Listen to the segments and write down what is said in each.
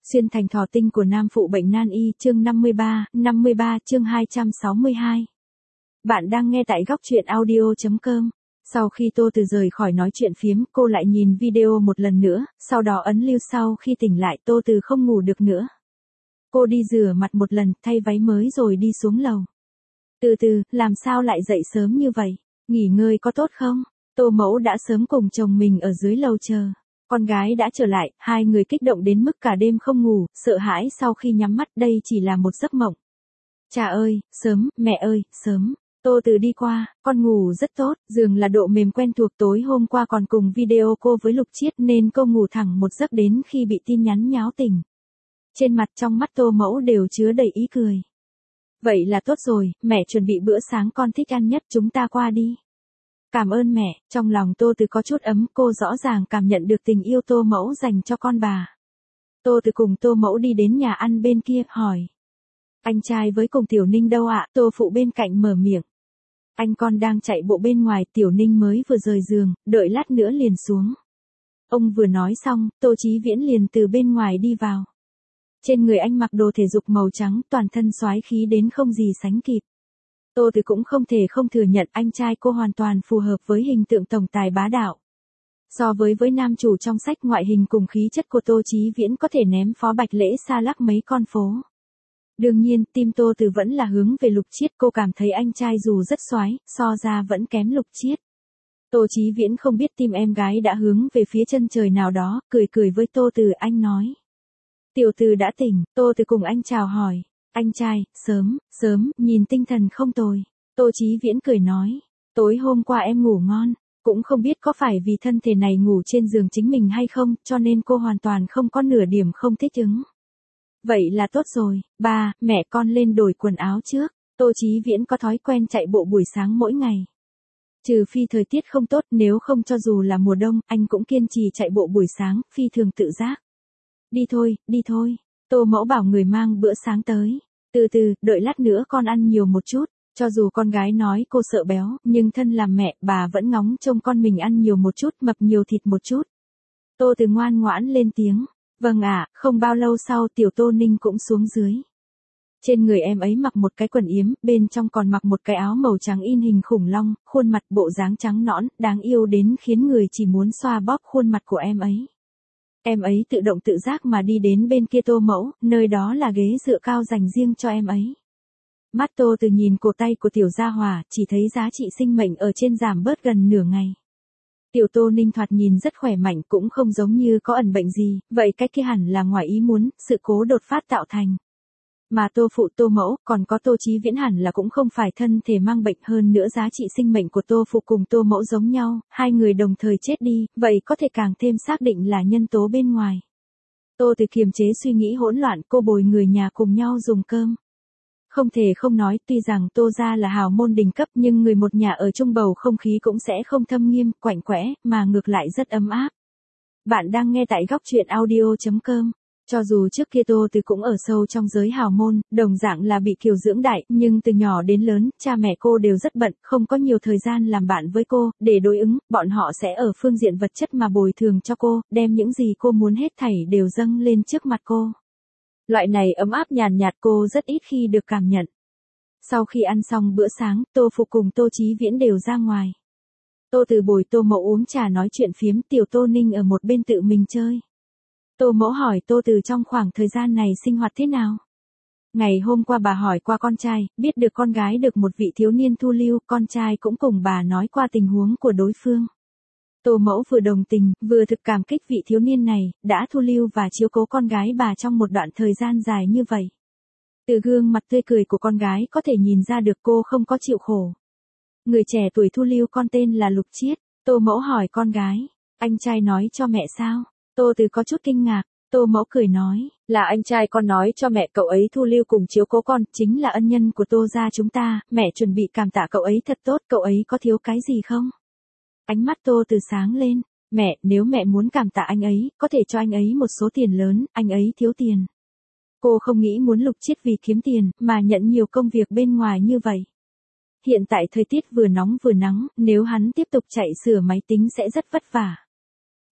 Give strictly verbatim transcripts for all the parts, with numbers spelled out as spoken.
Xuyên thành thỏ tinh của nam phụ bệnh nan y, chương năm mươi ba, năm mươi ba chương hai trăm sáu mươi hai. Bạn đang nghe tại góc truyện audio.com. Sau khi Tô Từ rời khỏi nói chuyện phiếm, cô lại nhìn video một lần nữa, sau đó ấn lưu. Sau khi tỉnh lại, Tô Từ không ngủ được nữa. Cô đi rửa mặt một lần, thay váy mới rồi đi xuống lầu. Từ từ, làm sao lại dậy sớm như vậy? Nghỉ ngơi có tốt không? Tô Mẫu đã sớm cùng chồng mình ở dưới lầu chờ. Con gái đã trở lại, hai người kích động đến mức cả đêm không ngủ, sợ hãi sau khi nhắm mắt đây chỉ là một giấc mộng. Cha ơi, sớm, mẹ ơi, sớm. Tô Từ đi qua, con ngủ rất tốt, giường là độ mềm quen thuộc, tối hôm qua còn cùng video cô với Lục Chiết nên cô ngủ thẳng một giấc đến khi bị tin nhắn nháo tỉnh. Trên mặt trong mắt Tô Mẫu đều chứa đầy ý cười. Vậy là tốt rồi, mẹ chuẩn bị bữa sáng con thích ăn nhất, chúng ta qua đi. Cảm ơn mẹ, trong lòng Tô Từ có chút ấm, cô rõ ràng cảm nhận được tình yêu Tô Mẫu dành cho con bà. Tô Từ cùng Tô Mẫu đi đến nhà ăn bên kia, hỏi. Anh trai với cùng Tiểu Ninh đâu ạ? Tô Phụ bên cạnh mở miệng. Anh con đang chạy bộ bên ngoài, Tiểu Ninh mới vừa rời giường, đợi lát nữa liền xuống. Ông vừa nói xong, Tô Chí Viễn liền từ bên ngoài đi vào. Trên người anh mặc đồ thể dục màu trắng, toàn thân soái khí đến không gì sánh kịp. Tô Từ cũng không thể không thừa nhận anh trai cô hoàn toàn phù hợp với hình tượng tổng tài bá đạo. So với với nam chủ trong sách, ngoại hình cùng khí chất của Tô Chí Viễn có thể ném Phó Bạch Lễ xa lắc mấy con phố. Đương nhiên, tim Tô Từ vẫn là hướng về Lục Chiết, cô cảm thấy anh trai dù rất soái, so ra vẫn kém Lục Chiết. Tô Chí Viễn không biết tim em gái đã hướng về phía chân trời nào đó, cười cười với Tô Từ, anh nói. Tiểu Từ đã tỉnh, Tô Từ cùng anh chào hỏi. Anh trai, sớm, sớm, nhìn tinh thần không tồi. Tô Chí Viễn cười nói, tối hôm qua em ngủ ngon, cũng không biết có phải vì thân thể này ngủ trên giường chính mình hay không, cho nên cô hoàn toàn không có nửa điểm không thích ứng. Vậy là tốt rồi, ba, mẹ con lên đổi quần áo trước. Tô Chí Viễn có thói quen chạy bộ buổi sáng mỗi ngày. Trừ phi thời tiết không tốt, nếu không cho dù là mùa đông, anh cũng kiên trì chạy bộ buổi sáng, phi thường tự giác. Đi thôi, đi thôi. Tô Mẫu bảo người mang bữa sáng tới. Từ từ, đợi lát nữa con ăn nhiều một chút. Cho dù con gái nói cô sợ béo, nhưng thân làm mẹ, bà vẫn ngóng trông con mình ăn nhiều một chút, mập nhiều thịt một chút. Tô Từ ngoan ngoãn lên tiếng. Vâng ạ, không bao lâu sau Tiểu Tô Ninh cũng xuống dưới. Trên người em ấy mặc một cái quần yếm, bên trong còn mặc một cái áo màu trắng in hình khủng long, khuôn mặt bộ dáng trắng nõn, đáng yêu đến khiến người chỉ muốn xoa bóp khuôn mặt của em ấy. Em ấy tự động tự giác mà đi đến bên kia Tô Mẫu, nơi đó là ghế dựa cao dành riêng cho em ấy. Mắt Tô Từ nhìn cổ tay của Tiểu Gia Hỏa, chỉ thấy giá trị sinh mệnh ở trên giảm bớt gần nửa ngày. Tiểu Tô Ninh thoạt nhìn rất khỏe mạnh, cũng không giống như có ẩn bệnh gì, vậy cái kia hẳn là ngoài ý muốn, sự cố đột phát tạo thành. Mà Tô Phụ, Tô Mẫu, còn có Tô Chí Viễn hẳn là cũng không phải thân thể mang bệnh, hơn nữa giá trị sinh mệnh của Tô Phụ cùng Tô Mẫu giống nhau, hai người đồng thời chết đi, vậy có thể càng thêm xác định là nhân tố bên ngoài. Tô Từ kiềm chế suy nghĩ hỗn loạn, cô bồi người nhà cùng nhau dùng cơm. Không thể không nói, tuy rằng Tô gia là hào môn đỉnh cấp nhưng người một nhà ở chung bầu không khí cũng sẽ không thâm nghiêm, quạnh quẽ, mà ngược lại rất ấm áp. Bạn đang nghe tại góc truyện audio.com. Cho dù trước kia Tô Từ cũng ở sâu trong giới hào môn, đồng dạng là bị kiều dưỡng đại, nhưng từ nhỏ đến lớn, cha mẹ cô đều rất bận, không có nhiều thời gian làm bạn với cô, để đối ứng, bọn họ sẽ ở phương diện vật chất mà bồi thường cho cô, đem những gì cô muốn hết thảy đều dâng lên trước mặt cô. Loại này ấm áp nhàn nhạt cô rất ít khi được cảm nhận. Sau khi ăn xong bữa sáng, Tô Phụ cùng Tô Chí Viễn đều ra ngoài. Tô Từ bồi Tô Mẫu uống trà nói chuyện phiếm, Tiểu Tô Ninh ở một bên tự mình chơi. Tô Mẫu hỏi Tô Từ trong khoảng thời gian này sinh hoạt thế nào. Ngày hôm qua bà hỏi qua con trai, biết được con gái được một vị thiếu niên thu lưu, con trai cũng cùng bà nói qua tình huống của đối phương. Tô Mẫu vừa đồng tình, vừa thực cảm kích vị thiếu niên này, đã thu lưu và chiếu cố con gái bà trong một đoạn thời gian dài như vậy. Từ gương mặt tươi cười của con gái có thể nhìn ra được cô không có chịu khổ. Người trẻ tuổi thu lưu con tên là Lục Chiết. Tô Mẫu hỏi con gái, anh trai nói cho mẹ sao? Tô Từ có chút kinh ngạc. Tô Mẫu cười nói, là anh trai con nói cho mẹ, cậu ấy thu lưu cùng chiếu cố con, chính là ân nhân của Tô gia chúng ta, mẹ chuẩn bị cảm tạ cậu ấy thật tốt, cậu ấy có thiếu cái gì không? Ánh mắt Tô Từ sáng lên, mẹ, nếu mẹ muốn cảm tạ anh ấy, có thể cho anh ấy một số tiền lớn, anh ấy thiếu tiền. Cô không nghĩ muốn Lục Chiết vì kiếm tiền, mà nhận nhiều công việc bên ngoài như vậy. Hiện tại thời tiết vừa nóng vừa nắng, nếu hắn tiếp tục chạy sửa máy tính sẽ rất vất vả.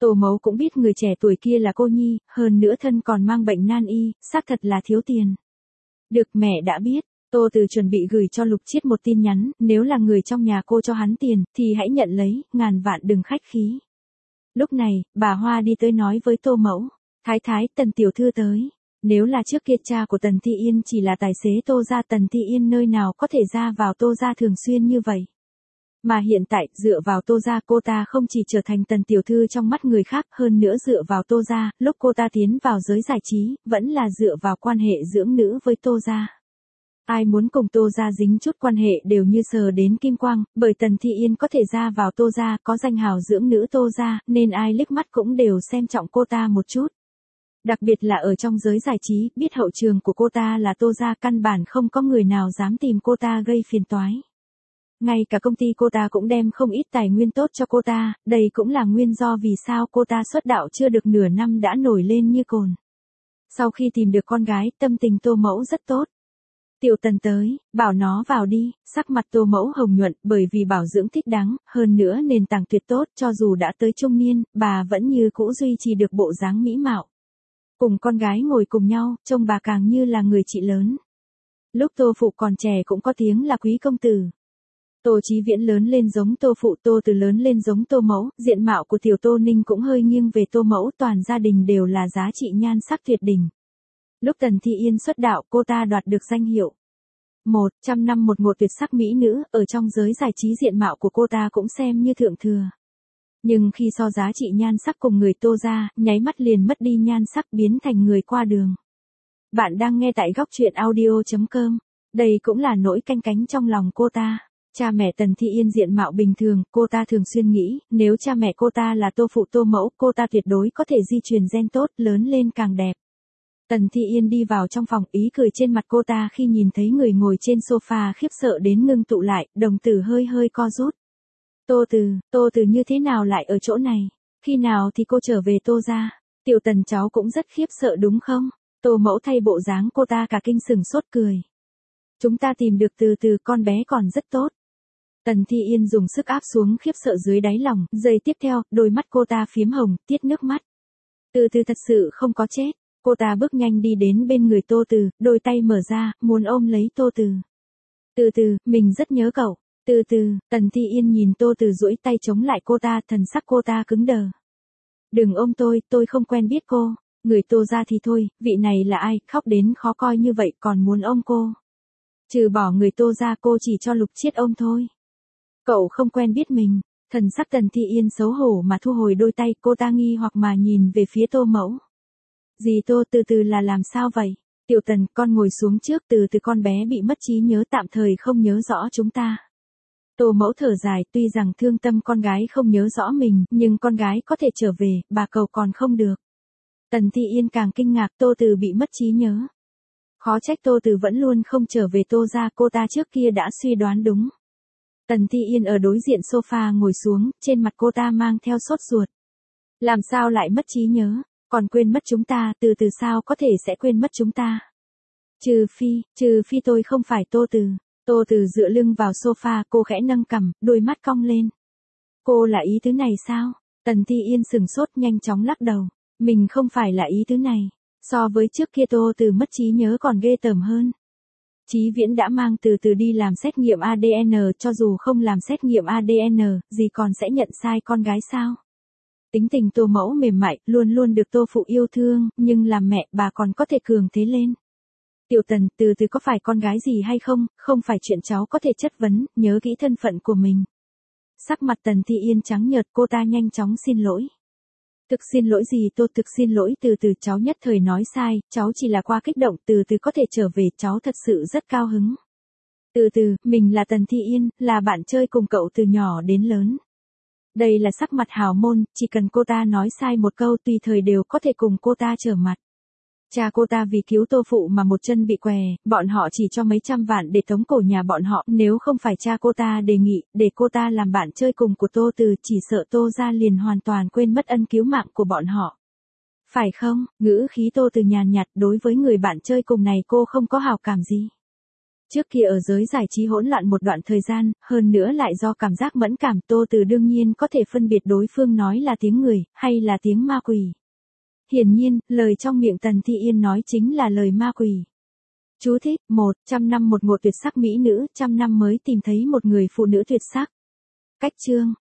Tô Mẫu cũng biết người trẻ tuổi kia là cô nhi, hơn nữa thân còn mang bệnh nan y, xác thật là thiếu tiền. Được, mẹ đã biết. Tô Từ chuẩn bị gửi cho Lục Chiết một tin nhắn, nếu là người trong nhà cô cho hắn tiền, thì hãy nhận lấy, ngàn vạn đừng khách khí. Lúc này, bà Hoa đi tới nói với Tô Mẫu, Thái thái, Tần tiểu thư tới. Nếu là trước kia cha của Tần Thi Yên chỉ là tài xế Tô gia, Tần Thi Yên nơi nào có thể ra vào Tô gia thường xuyên như vậy. Mà hiện tại, dựa vào Tô gia, cô ta không chỉ trở thành Tần tiểu thư trong mắt người khác, hơn nữa dựa vào Tô gia, lúc cô ta tiến vào giới giải trí, vẫn là dựa vào quan hệ dưỡng nữ với Tô gia. Ai muốn cùng Tô gia dính chút quan hệ đều như sờ đến kim quang, bởi Tần Thi Yên có thể ra vào Tô gia, có danh hào dưỡng nữ Tô gia, nên ai liếc mắt cũng đều xem trọng cô ta một chút. Đặc biệt là ở trong giới giải trí, biết hậu trường của cô ta là Tô gia, căn bản không có người nào dám tìm cô ta gây phiền toái. Ngay cả công ty cô ta cũng đem không ít tài nguyên tốt cho cô ta, đây cũng là nguyên do vì sao cô ta xuất đạo chưa được nửa năm đã nổi lên như cồn. Sau khi tìm được con gái, tâm tình Tô Mẫu rất tốt. Tiểu Tần tới, bảo nó vào đi, sắc mặt Tô Mẫu hồng nhuận bởi vì bảo dưỡng thích đáng, hơn nữa nền tảng tuyệt tốt, cho dù đã tới trung niên, bà vẫn như cũ duy trì được bộ dáng mỹ mạo. Cùng con gái ngồi cùng nhau, trông bà càng như là người chị lớn. Lúc Tô Phụ còn trẻ cũng có tiếng là quý công tử. Tô Chí Viễn lớn lên giống Tô Phụ, Tô Từ lớn lên giống Tô Mẫu, diện mạo của tiểu Tô Ninh cũng hơi nghiêng về Tô Mẫu, toàn gia đình đều là giá trị nhan sắc tuyệt đỉnh. Lúc Tần Thi Yên xuất đạo, cô ta đoạt được danh hiệu một trăm năm một ngộ tuyệt sắc mỹ nữ, ở trong giới giải trí diện mạo của cô ta cũng xem như thượng thừa. Nhưng khi so giá trị nhan sắc cùng người Tô gia, nháy mắt liền mất đi nhan sắc, biến thành người qua đường. Bạn đang nghe tại góc truyện audio chấm com. Đây cũng là nỗi canh cánh trong lòng cô ta. Cha mẹ Tần Thi Yên diện mạo bình thường, cô ta thường xuyên nghĩ, nếu cha mẹ cô ta là Tô Phụ Tô Mẫu, cô ta tuyệt đối có thể di truyền gen tốt, lớn lên càng đẹp. Tần Thi Yên đi vào trong phòng, ý cười trên mặt cô ta khi nhìn thấy người ngồi trên sofa khiếp sợ đến ngưng tụ lại, đồng tử hơi hơi co rút. Tô Từ, Tô Từ như thế nào lại ở chỗ này? Khi nào thì cô trở về Tô gia? Tiểu Tần cháu cũng rất khiếp sợ đúng không? Tô Mẫu thay bộ dáng cô ta cả kinh sừng sốt cười. Chúng ta tìm được Từ Từ, con bé còn rất tốt. Tần Thi Yên dùng sức áp xuống khiếp sợ dưới đáy lòng, giây tiếp theo, đôi mắt cô ta phiếm hồng, tiết nước mắt. Từ Từ thật sự không có chết. Cô ta bước nhanh đi đến bên người Tô Từ, đôi tay mở ra, muốn ôm lấy Tô Từ. Từ Từ, mình rất nhớ cậu. Từ Từ, Tần Thi Yên nhìn Tô Từ duỗi tay chống lại cô ta, thần sắc cô ta cứng đờ. Đừng ôm tôi, tôi không quen biết cô. Người Tô gia thì thôi, vị này là ai, khóc đến khó coi như vậy còn muốn ôm cô. Trừ bỏ người Tô gia, cô chỉ cho Lục Chiết ôm thôi. Cậu không quen biết mình. Thần sắc Tần Thi Yên xấu hổ mà thu hồi đôi tay, cô ta nghi hoặc mà nhìn về phía Tô Mẫu. Dì Tô, Từ Từ là làm sao vậy? Tiểu Tần, con ngồi xuống trước, Từ Từ con bé bị mất trí nhớ, tạm thời không nhớ rõ chúng ta. Tô Mẫu thở dài, tuy rằng thương tâm con gái không nhớ rõ mình, nhưng con gái có thể trở về, bà cầu còn không được. Tần Thi Yên càng kinh ngạc, Tô Từ bị mất trí nhớ. Khó trách Tô Từ vẫn luôn không trở về Tô gia, cô ta trước kia đã suy đoán đúng. Tần Thi Yên ở đối diện sofa ngồi xuống, trên mặt cô ta mang theo sốt ruột. Làm sao lại mất trí nhớ? Còn quên mất chúng ta, Từ Từ sao có thể sẽ quên mất chúng ta? Trừ phi, trừ phi tôi không phải Tô Từ. Tô Từ dựa lưng vào sofa, cô khẽ nâng cằm, đôi mắt cong lên. Cô là ý tứ này sao? Tần Thi Yên sừng sốt, nhanh chóng lắc đầu. Mình không phải là ý tứ này. So với trước kia Tô Từ mất trí nhớ còn ghê tởm hơn. Chí Viễn đã mang Từ Từ đi làm xét nghiệm a đê en, cho dù không làm xét nghiệm a đê en, gì còn sẽ nhận sai con gái sao? Tính tình Tô Mẫu mềm mại, luôn luôn được Tô Phụ yêu thương, nhưng làm mẹ, bà còn có thể cường thế lên. Tiểu Tần, Từ Từ có phải con gái gì hay không, không phải chuyện cháu có thể chất vấn, nhớ kỹ thân phận của mình. Sắc mặt Tần Thi Yên trắng nhợt, cô ta nhanh chóng xin lỗi. Thực xin lỗi gì Tô, thực xin lỗi Từ Từ, cháu nhất thời nói sai, cháu chỉ là qua kích động, Từ Từ có thể trở về, cháu thật sự rất cao hứng. Từ Từ, mình là Tần Thi Yên, là bạn chơi cùng cậu từ nhỏ đến lớn. Đây là sắc mặt hào môn, chỉ cần cô ta nói sai một câu tùy thời đều có thể cùng cô ta trở mặt. Cha cô ta vì cứu Tô Phụ mà một chân bị què, bọn họ chỉ cho mấy trăm vạn để tống cổ nhà bọn họ, nếu không phải cha cô ta đề nghị, để cô ta làm bạn chơi cùng của Tô Từ, chỉ sợ Tô gia liền hoàn toàn quên mất ân cứu mạng của bọn họ. Phải không? Ngữ khí Tô Từ nhàn nhạt, đối với người bạn chơi cùng này cô không có hảo cảm gì. Trước kia ở giới giải trí hỗn loạn một đoạn thời gian, hơn nữa lại do cảm giác mẫn cảm, Tô Từ đương nhiên có thể phân biệt đối phương nói là tiếng người, hay là tiếng ma quỷ. Hiển nhiên, lời trong miệng Tần Thi Yên nói chính là lời ma quỷ. Chú thích, một, trăm năm một ngộ tuyệt sắc mỹ nữ, trăm năm mới tìm thấy một người phụ nữ tuyệt sắc. Cách chương.